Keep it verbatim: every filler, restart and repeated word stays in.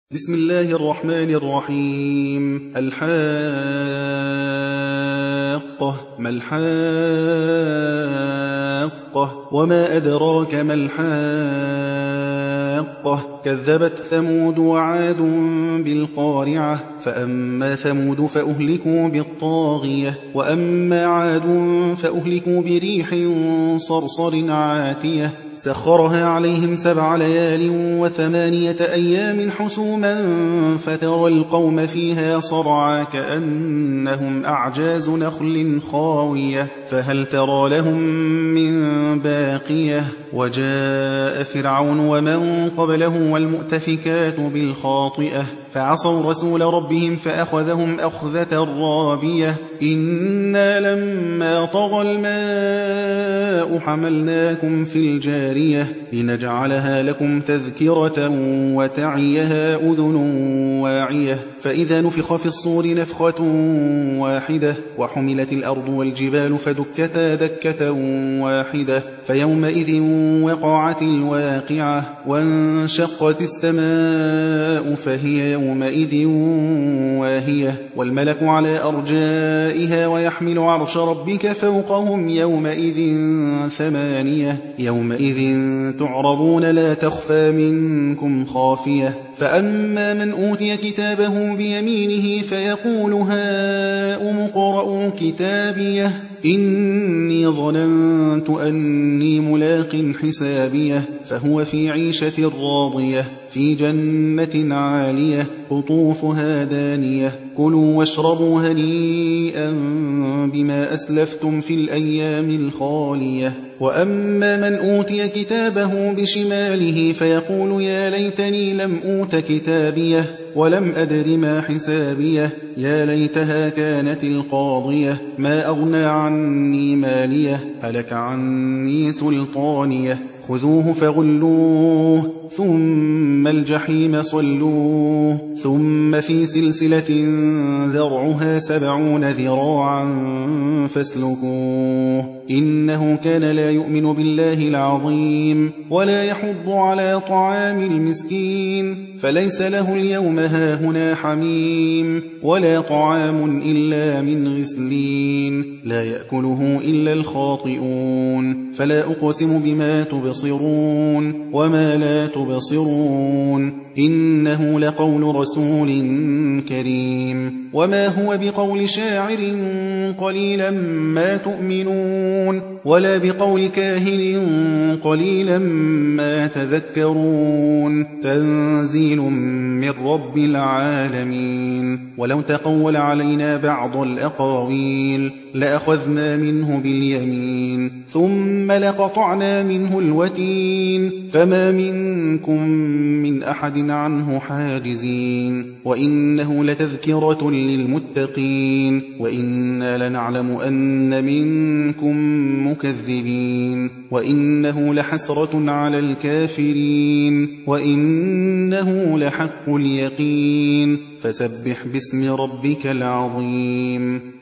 بسم الله الرحمن الرحيم. الحاقة ما الحاقة وما أدراك ما الحاقة كذبت ثمود وعاد بالقارعة فأما ثمود فأهلكوا بالطاغية وأما عاد فأهلكوا بريح صرصر عاتية سخرها عليهم سبع ليال وثمانية أيام حسوما فترى القوم فيها صرعا كأنهم أعجاز نخل خاوية فهل ترى لهم من باقية وجاء فرعون ومن قبله والمؤتفكات بالخاطئة فعصوا رسول ربهم فأخذهم أخذة رابية إنا لما طغى الماء حملناكم في الجارية لنجعلها لكم تذكرة وتعيها أذن واعية فإذا نفخ في الصور نفخة واحدة وحملت الأرض والجبال فدكتا دكة واحدة فيومئذ وقعت الواقعة وانشقت السماء فهي يومئذ واهية والملك على أرجائها ويحمل عرش ربك فوقهم يومئذ ثمانية يومئذ تعرضون لا تخفى منكم خافية فأما من أوتي كتابه بيمينه فيقول هاؤم اقرءوا كتابيه إني ظننت أني ملاق حسابيه فهو في عيشة راضية في جنة عالية قطوفها دانية كلوا واشربوا هنيئا بما أسلفتم في الأيام الخالية وأما من أوتي كتابه بشماله فيقول يا ليتني لم أوت كتابيه ولم أدر ما حسابيه يا ليتها كانت القاضية ما أغنى عني ماليه هلك عني سلطانيه خذوه فغلوه ثم الجحيم صلوه ثم في سلسلة ذرعها سبعون ذراعا فاسلكوه إنه كان لا يؤمن بالله العظيم ولا يحض على طعام المسكين فليس له اليوم هاهنا حميم ولا طعام إلا من غسلين لا يأكله إلا الخاطئون فلا أقسم بما تبصرون وما لا تبصرون إنه لقول رسول كريم وما هو بقول شاعر قليلا ما تؤمنون ولا بقول كاهن قليلا ما تذكرون تنزيل من رب العالمين ولو تقول علينا بعض الأقاويل لأخذنا منه باليمين ثم لقطعنا منه الوتين فما منكم من أحد عنه حاجزين وإنه لتذكرة للمتقين وإنا لنعلم أن منكم مكذبين وإنه لحسرة على الكافرين وإنه لحق اليقين فسبح باسم ربك العظيم